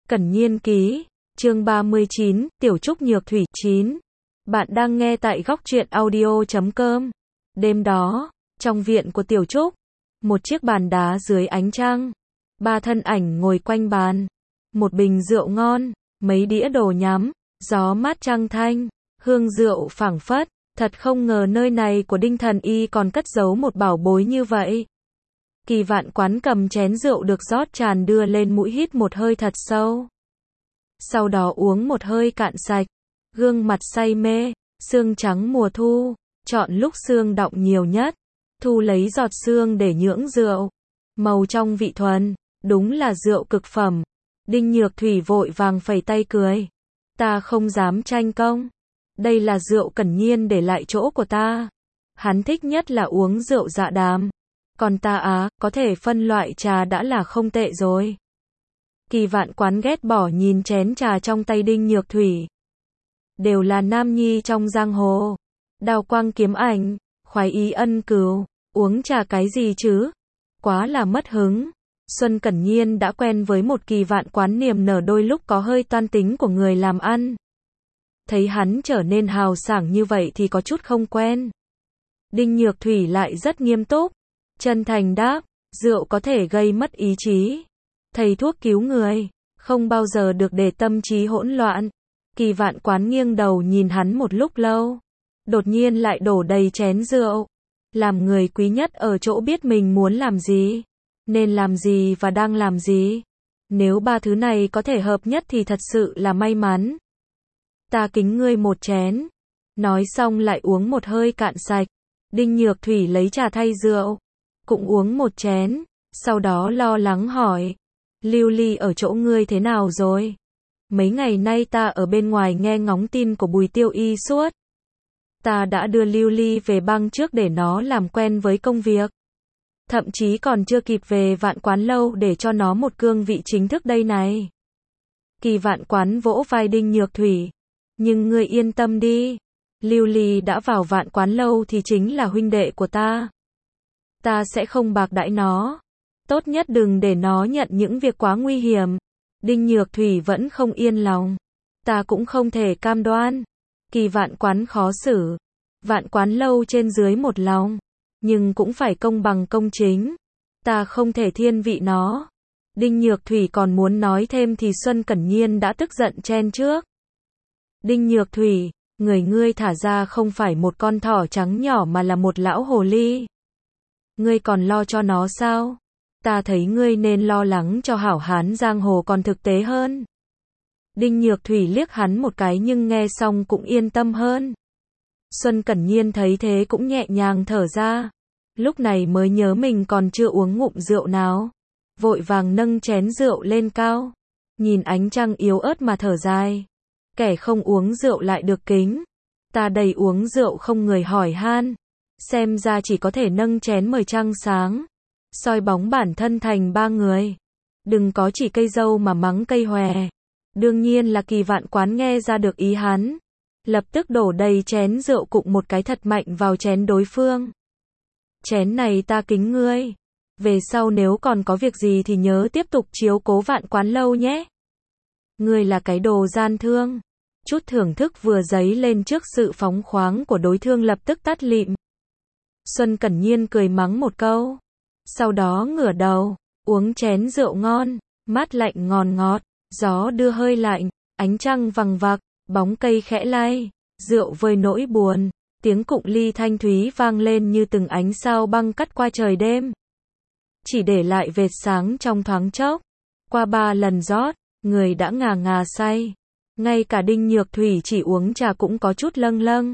Cẩn Nhiên ký, chương 39, Tiểu Trúc Nhược Thủy 9. Bạn đang nghe tại góc truyện audio.com. Đêm đó, trong viện của Tiểu Trúc, một chiếc bàn đá dưới ánh trăng, ba thân ảnh ngồi quanh bàn, một bình rượu ngon, mấy đĩa đồ nhắm, gió mát trăng thanh, hương rượu phảng phất, thật không ngờ nơi này của Đinh Thần Y còn cất giấu một bảo bối như vậy. Kỳ Vạn Quán cầm chén rượu được rót tràn đưa lên mũi hít một hơi thật sâu. Sau đó uống một hơi cạn sạch, gương mặt say mê, sương trắng mùa thu, chọn lúc sương đọng nhiều nhất, thu lấy giọt sương để nhưỡng rượu. Màu trong vị thuần, đúng là rượu cực phẩm. Đinh Nhược Thủy vội vàng phẩy tay cười. Ta không dám tranh công. Đây là rượu Cẩn Nhiên để lại chỗ của ta. Hắn thích nhất là uống rượu dạ đàm. Còn ta có thể phân loại trà đã là không tệ rồi. Kỳ Vạn Quán ghét bỏ nhìn chén trà trong tay Đinh Nhược Thủy. Đều là nam nhi trong giang hồ. Đao quang kiếm ảnh, khoái ý ân cừu, uống trà cái gì chứ? Quá là mất hứng. Xuân Cẩn Nhiên đã quen với một Kỳ Vạn Quán niềm nở đôi lúc có hơi toan tính của người làm ăn. Thấy hắn trở nên hào sảng như vậy thì có chút không quen. Đinh Nhược Thủy lại rất nghiêm túc, chân thành đáp, rượu có thể gây mất ý chí. Thầy thuốc cứu người, không bao giờ được để tâm trí hỗn loạn. Kỳ Vạn Quán nghiêng đầu nhìn hắn một lúc lâu, đột nhiên lại đổ đầy chén rượu. Làm người quý nhất ở chỗ biết mình muốn làm gì, nên làm gì và đang làm gì. Nếu ba thứ này có thể hợp nhất thì thật sự là may mắn. Ta kính ngươi một chén. Nói xong lại uống một hơi cạn sạch. Đinh Nhược Thủy lấy trà thay rượu, cũng uống một chén, sau đó lo lắng hỏi, Lưu Ly ở chỗ ngươi thế nào rồi? Mấy ngày nay ta ở bên ngoài nghe ngóng tin của Bùi Tiêu Y suốt. Ta đã đưa Lưu Ly về bang trước để nó làm quen với công việc. Thậm chí còn chưa kịp về Vạn Quán lâu để cho nó một cương vị chính thức đây này. Kỳ Vạn Quán vỗ vai Đinh Nhược Thủy. Nhưng ngươi yên tâm đi. Lưu Ly đã vào Vạn Quán lâu thì chính là huynh đệ của ta. Ta sẽ không bạc đãi nó. Tốt nhất đừng để nó nhận những việc quá nguy hiểm. Đinh Nhược Thủy vẫn không yên lòng. Ta cũng không thể cam đoan. Kỳ Vạn Quán khó xử. Vạn Quán lâu trên dưới một lòng. Nhưng cũng phải công bằng công chính. Ta không thể thiên vị nó. Đinh Nhược Thủy còn muốn nói thêm thì Xuân Cẩn Nhiên đã tức giận chen trước. Đinh Nhược Thủy, người ngươi thả ra không phải một con thỏ trắng nhỏ mà là một lão hồ ly. Ngươi còn lo cho nó sao? Ta thấy ngươi nên lo lắng cho hảo hán giang hồ còn thực tế hơn. Đinh Nhược Thủy liếc hắn một cái nhưng nghe xong cũng yên tâm hơn. Xuân Cẩn Nhiên thấy thế cũng nhẹ nhàng thở ra. Lúc này mới nhớ mình còn chưa uống ngụm rượu nào. Vội vàng nâng chén rượu lên cao. Nhìn ánh trăng yếu ớt mà thở dài. Kẻ không uống rượu lại được kính. Ta đầy uống rượu không người hỏi han. Xem ra chỉ có thể nâng chén mời trăng sáng. Soi bóng bản thân thành ba người. Đừng có chỉ cây dâu mà mắng cây hòe. Đương nhiên là Kỳ Vạn Quán nghe ra được ý hắn. Lập tức đổ đầy chén rượu cụng một cái thật mạnh vào chén đối phương. Chén này ta kính ngươi. Về sau nếu còn có việc gì thì nhớ tiếp tục chiếu cố Vạn Quán lâu nhé. Ngươi là cái đồ gian thương. Chút thưởng thức vừa dấy lên trước sự phóng khoáng của đối phương lập tức tắt lịm. Xuân Cẩn Nhiên cười mắng một câu. Sau đó ngửa đầu, uống chén rượu ngon, mát lạnh ngon ngọt, gió đưa hơi lạnh, ánh trăng vằng vặc, bóng cây khẽ lay, rượu vơi nỗi buồn, tiếng cụng ly thanh thúy vang lên như từng ánh sao băng cắt qua trời đêm. Chỉ để lại vệt sáng trong thoáng chốc. Qua 3 lần rót, người đã ngà ngà say. Ngay cả Đinh Nhược Thủy chỉ uống trà cũng có chút lâng lâng.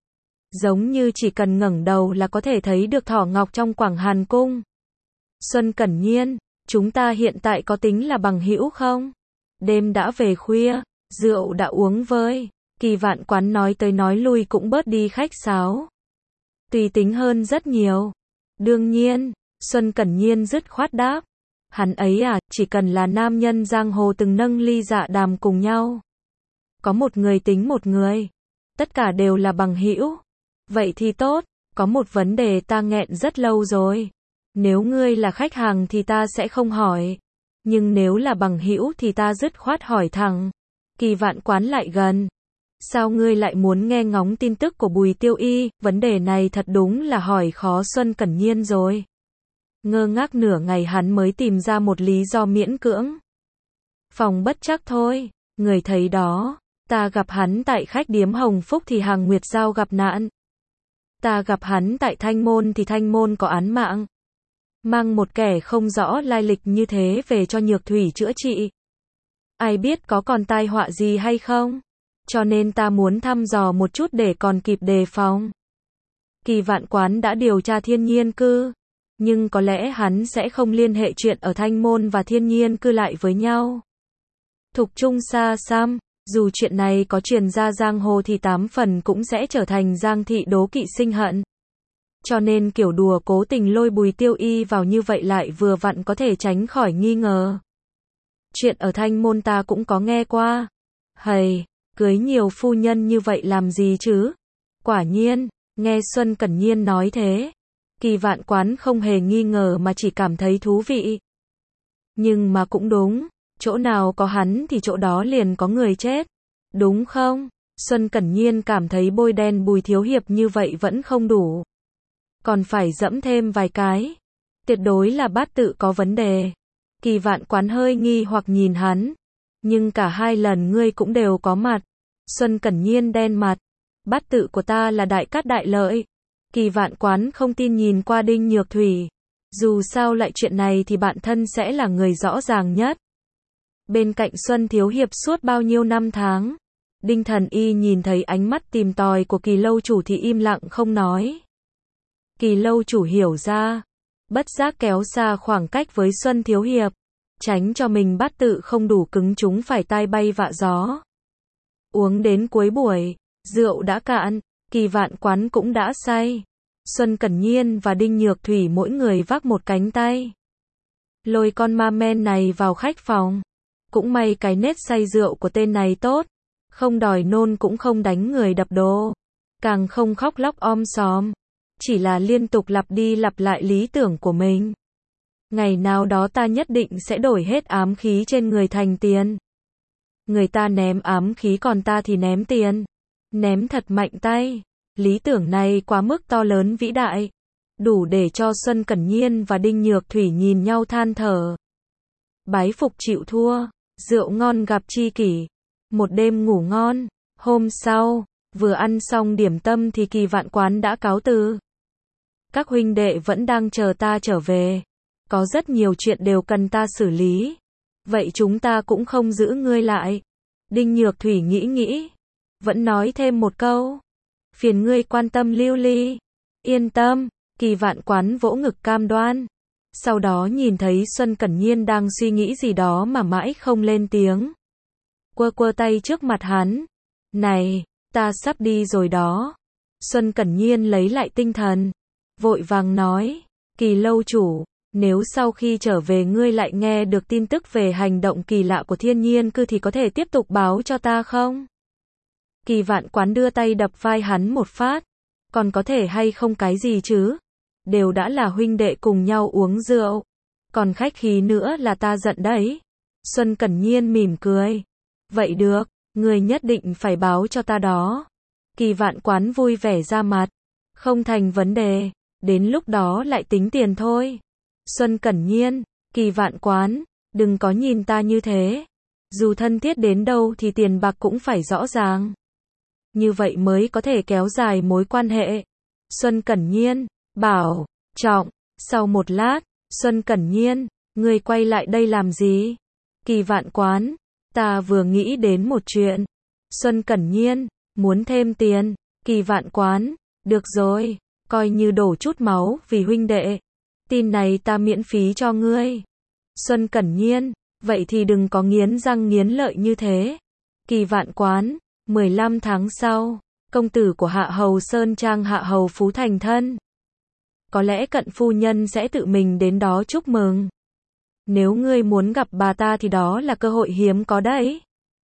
Giống như chỉ cần ngẩng đầu là có thể thấy được thỏ ngọc trong Quảng Hàn Cung. Xuân Cẩn Nhiên, chúng ta hiện tại có tính là bằng hữu không? Đêm đã về khuya, rượu đã uống vơi. Kỳ Vạn Quán nói tới nói lui cũng bớt đi khách sáo. Tùy tính hơn rất nhiều. Đương nhiên, Xuân Cẩn Nhiên dứt khoát đáp. Hắn ấy chỉ cần là nam nhân giang hồ từng nâng ly dạ đàm cùng nhau. Có một người tính một người. Tất cả đều là bằng hữu. Vậy thì tốt, có một vấn đề ta nghẹn rất lâu rồi. Nếu ngươi là khách hàng thì ta sẽ không hỏi. Nhưng nếu là bằng hữu thì ta dứt khoát hỏi thẳng. Kỳ Vạn Quán lại gần. Sao ngươi lại muốn nghe ngóng tin tức của Bùi Tiêu Y, vấn đề này thật đúng là hỏi khó Xuân Cẩn Nhiên rồi. Ngơ ngác nửa ngày hắn mới tìm ra một lý do miễn cưỡng. Phòng bất trắc thôi, người thấy đó, ta gặp hắn tại khách điếm Hồng Phúc thì Hàng Nguyệt Giao gặp nạn. Ta gặp hắn tại Thanh Môn thì Thanh Môn có án mạng. Mang một kẻ không rõ lai lịch như thế về cho Nhược Thủy chữa trị. Ai biết có còn tai họa gì hay không? Cho nên ta muốn thăm dò một chút để còn kịp đề phòng. Kỳ Vạn Quán đã điều tra Thiên Nhiên Cư, nhưng có lẽ hắn sẽ không liên hệ chuyện ở Thanh Môn và Thiên Nhiên Cư lại với nhau. Thục Trung xa xăm, dù chuyện này có truyền ra giang hồ thì 8 phần cũng sẽ trở thành Giang thị đố kỵ sinh hận. Cho nên kiểu đùa cố tình lôi Bùi Tiêu Y vào như vậy lại vừa vặn có thể tránh khỏi nghi ngờ. Chuyện ở Thanh Môn ta cũng có nghe qua. Hầy, cưới nhiều phu nhân như vậy làm gì chứ? Quả nhiên, nghe Xuân Cẩn Nhiên nói thế, Kỳ Vạn Quán không hề nghi ngờ mà chỉ cảm thấy thú vị. Nhưng mà cũng đúng, chỗ nào có hắn thì chỗ đó liền có người chết. Đúng không? Xuân Cẩn Nhiên cảm thấy bôi đen Bùi Thiếu Hiệp như vậy vẫn không đủ. Còn phải dẫm thêm vài cái. Tuyệt đối là bát tự có vấn đề. Kỳ Vạn Quán hơi nghi hoặc nhìn hắn. Nhưng cả hai lần ngươi cũng đều có mặt. Xuân Cẩn Nhiên đen mặt. Bát tự của ta là đại cát đại lợi. Kỳ Vạn Quán không tin nhìn qua Đinh Nhược Thủy. Dù sao lại chuyện này thì bạn thân sẽ là người rõ ràng nhất. Bên cạnh Xuân Thiếu Hiệp suốt bao nhiêu năm tháng. Đinh Thần Y nhìn thấy ánh mắt tìm tòi của Kỳ lâu chủ thì im lặng không nói. Kỳ lâu chủ hiểu ra. Bất giác kéo xa khoảng cách với Xuân Thiếu Hiệp. Tránh cho mình bát tự không đủ cứng chúng phải tai bay vạ gió. Uống đến cuối buổi, rượu đã cạn, Kỳ Vạn Quán cũng đã say. Xuân Cẩn Nhiên và Đinh Nhược Thủy mỗi người vác một cánh tay. Lôi con ma men này vào khách phòng. Cũng may cái nết say rượu của tên này tốt. Không đòi nôn cũng không đánh người đập đồ. Càng không khóc lóc sòm. Chỉ là liên tục lặp đi lặp lại lý tưởng của mình. Ngày nào đó ta nhất định sẽ đổi hết ám khí trên người thành tiền. Người ta ném ám khí còn ta thì ném tiền. Ném thật mạnh tay. Lý tưởng này quá mức to lớn vĩ đại. Đủ để cho Xuân Cẩn Nhiên và Đinh Nhược Thủy nhìn nhau than thở. Bái phục chịu thua. Rượu ngon gặp tri kỷ. Một đêm ngủ ngon. Hôm sau, vừa ăn xong điểm tâm thì Kỳ Vạn Quán đã cáo từ. Các huynh đệ vẫn đang chờ ta trở về. Có rất nhiều chuyện đều cần ta xử lý. Vậy chúng ta cũng không giữ ngươi lại. Đinh Nhược Thủy nghĩ. Vẫn nói thêm một câu. Phiền ngươi quan tâm Lưu Ly. Yên tâm. Kỳ Vạn Quán vỗ ngực cam đoan. Sau đó nhìn thấy Xuân Cẩn Nhiên đang suy nghĩ gì đó mà mãi không lên tiếng. Quơ tay trước mặt hắn. Này, ta sắp đi rồi đó. Xuân Cẩn Nhiên lấy lại tinh thần. Vội vàng nói. Kỳ lâu chủ, nếu sau khi trở về ngươi lại nghe được tin tức về hành động kỳ lạ của Thiên Nhiên Cư thì có thể tiếp tục báo cho ta không? Kỳ Vạn Quán đưa tay đập vai hắn một phát. Còn có thể hay không cái gì chứ? Đều đã là huynh đệ cùng nhau uống rượu. Còn khách khí nữa là ta giận đấy. Xuân Cẩn Nhiên mỉm cười. Vậy được, ngươi nhất định phải báo cho ta đó. Kỳ Vạn Quán vui vẻ ra mặt. Không thành vấn đề, đến lúc đó lại tính tiền thôi. Xuân Cẩn Nhiên, Kỳ Vạn Quán, đừng có nhìn ta như thế. Dù thân thiết đến đâu thì tiền bạc cũng phải rõ ràng. Như vậy mới có thể kéo dài mối quan hệ. Xuân Cẩn Nhiên, bảo, trọng. Sau một lát, Xuân Cẩn Nhiên, ngươi quay lại đây làm gì? Kỳ Vạn Quán, ta vừa nghĩ đến một chuyện. Xuân Cẩn Nhiên, muốn thêm tiền. Kỳ Vạn Quán, được rồi, coi như đổ chút máu vì huynh đệ. Tin này ta miễn phí cho ngươi. Xuân Cẩn Nhiên, vậy thì đừng có nghiến răng nghiến lợi như thế. Kỳ Vạn Quán, 15 tháng sau, công tử của Hạ Hầu Sơn Trang Hạ Hầu Phú thành thân. Có lẽ cận phu nhân sẽ tự mình đến đó chúc mừng. Nếu ngươi muốn gặp bà ta thì đó là cơ hội hiếm có đấy.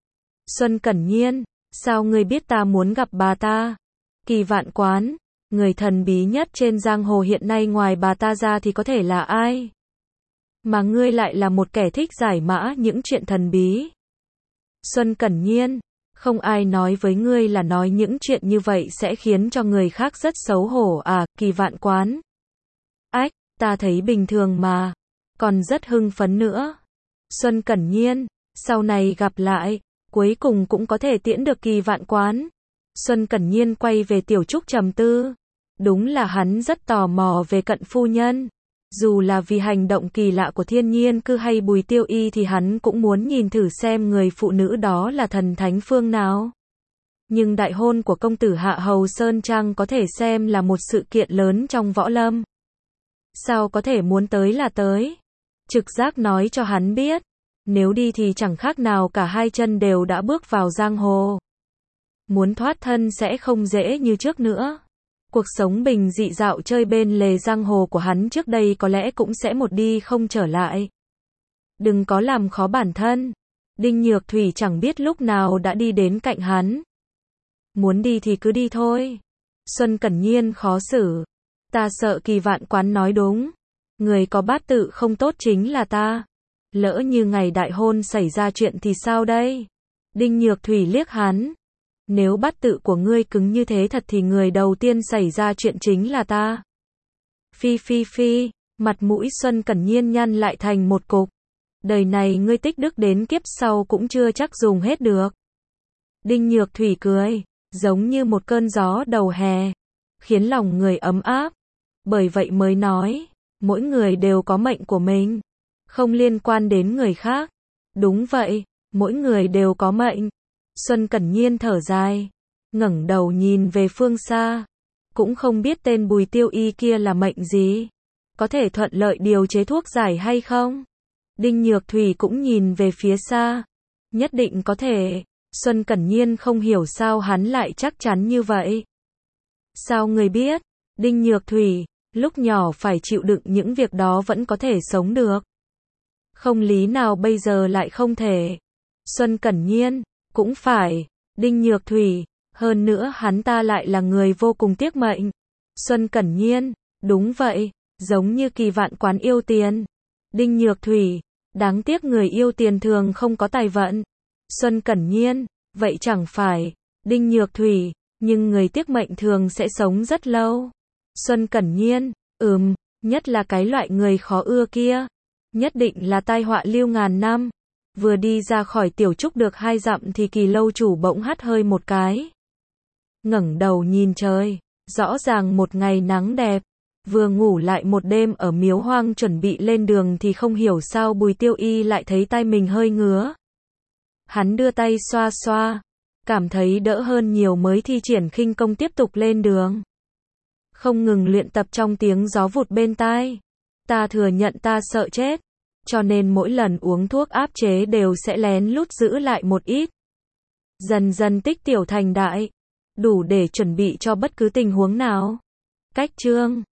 Xuân Cẩn Nhiên, sao ngươi biết ta muốn gặp bà ta? Kỳ Vạn Quán, người thần bí nhất trên giang hồ hiện nay ngoài bà ta ra thì có thể là ai? mà ngươi lại là một kẻ thích giải mã những chuyện thần bí. Xuân Cẩn Nhiên, không ai nói với ngươi là nói những chuyện như vậy sẽ khiến cho người khác rất xấu hổ à, Kỳ Vạn Quán. Ách, ta thấy bình thường mà, còn rất hưng phấn nữa. Xuân Cẩn Nhiên, sau này gặp lại, cuối cùng cũng có thể tiễn được Kỳ Vạn Quán. Xuân Cẩn Nhiên quay về Tiểu Trúc trầm tư. Đúng là hắn rất tò mò về Cận phu nhân. Dù là vì hành động kỳ lạ của Thiên Nhiên Cư hay Bùi Tiêu Y thì hắn cũng muốn nhìn thử xem người phụ nữ đó là thần thánh phương nào. Nhưng đại hôn của công tử Hạ Hầu Sơn Trang có thể xem là một sự kiện lớn trong võ lâm. Sao có thể muốn tới là tới? Trực giác nói cho hắn biết, nếu đi thì chẳng khác nào cả hai chân đều đã bước vào giang hồ. Muốn thoát thân sẽ không dễ như trước nữa. Cuộc sống bình dị dạo chơi bên lề giang hồ của hắn trước đây có lẽ cũng sẽ một đi không trở lại. Đừng có làm khó bản thân. Đinh Nhược Thủy chẳng biết lúc nào đã đi đến cạnh hắn. Muốn đi thì cứ đi thôi. Xuân Cẩn Nhiên khó xử. Ta sợ Kỳ Vạn Quán nói đúng. Người có bát tự không tốt chính là ta. Lỡ như ngày đại hôn xảy ra chuyện thì sao đây? Đinh Nhược Thủy liếc hắn. Nếu bát tự của ngươi cứng như thế thật thì người đầu tiên xảy ra chuyện chính là ta. Phi phi phi, mặt mũi Xuân Cẩn Nhiên nhăn lại thành một cục. Đời này ngươi tích đức đến kiếp sau cũng chưa chắc dùng hết được. Đinh Nhược Thủy cười, giống như một cơn gió đầu hè, khiến lòng người ấm áp. Bởi vậy mới nói, mỗi người đều có mệnh của mình, không liên quan đến người khác. Đúng vậy, mỗi người đều có mệnh. Xuân Cẩn Nhiên thở dài, ngẩng đầu nhìn về phương xa, cũng không biết tên Bùi Tiêu Y kia là mệnh gì, có thể thuận lợi điều chế thuốc giải hay không? Đinh Nhược Thủy cũng nhìn về phía xa, nhất định có thể. Xuân Cẩn Nhiên không hiểu sao hắn lại chắc chắn như vậy. Sao người biết? Đinh Nhược Thủy, lúc nhỏ phải chịu đựng những việc đó vẫn có thể sống được. Không lý nào bây giờ lại không thể. Xuân Cẩn Nhiên, cũng phải. Đinh Nhược Thủy, hơn nữa hắn ta lại là người vô cùng tiếc mệnh. Xuân Cẩn Nhiên, đúng vậy, giống như Kỳ Vạn Quán yêu tiền. Đinh Nhược Thủy, đáng tiếc người yêu tiền thường không có tài vận. Xuân Cẩn Nhiên, vậy chẳng phải. Đinh Nhược Thủy, nhưng người tiếc mệnh thường sẽ sống rất lâu. Xuân Cẩn Nhiên, nhất là cái loại người khó ưa kia, nhất định là tai họa lưu ngàn năm. Vừa đi ra khỏi Tiểu Trúc được 2 dặm thì Kỳ lâu chủ bỗng hắt hơi một cái. Ngẩng đầu nhìn trời, rõ ràng một ngày nắng đẹp. Vừa ngủ lại một đêm ở Miếu Hoang chuẩn bị lên đường thì không hiểu sao Bùi Tiêu Y lại thấy tay mình hơi ngứa. Hắn đưa tay xoa xoa, cảm thấy đỡ hơn nhiều mới thi triển khinh công tiếp tục lên đường. Không ngừng luyện tập trong tiếng gió vụt bên tai. Ta thừa nhận ta sợ chết, cho nên mỗi lần uống thuốc áp chế đều sẽ lén lút giữ lại một ít. Dần dần tích tiểu thành đại, đủ để chuẩn bị cho bất cứ tình huống nào. Cách chương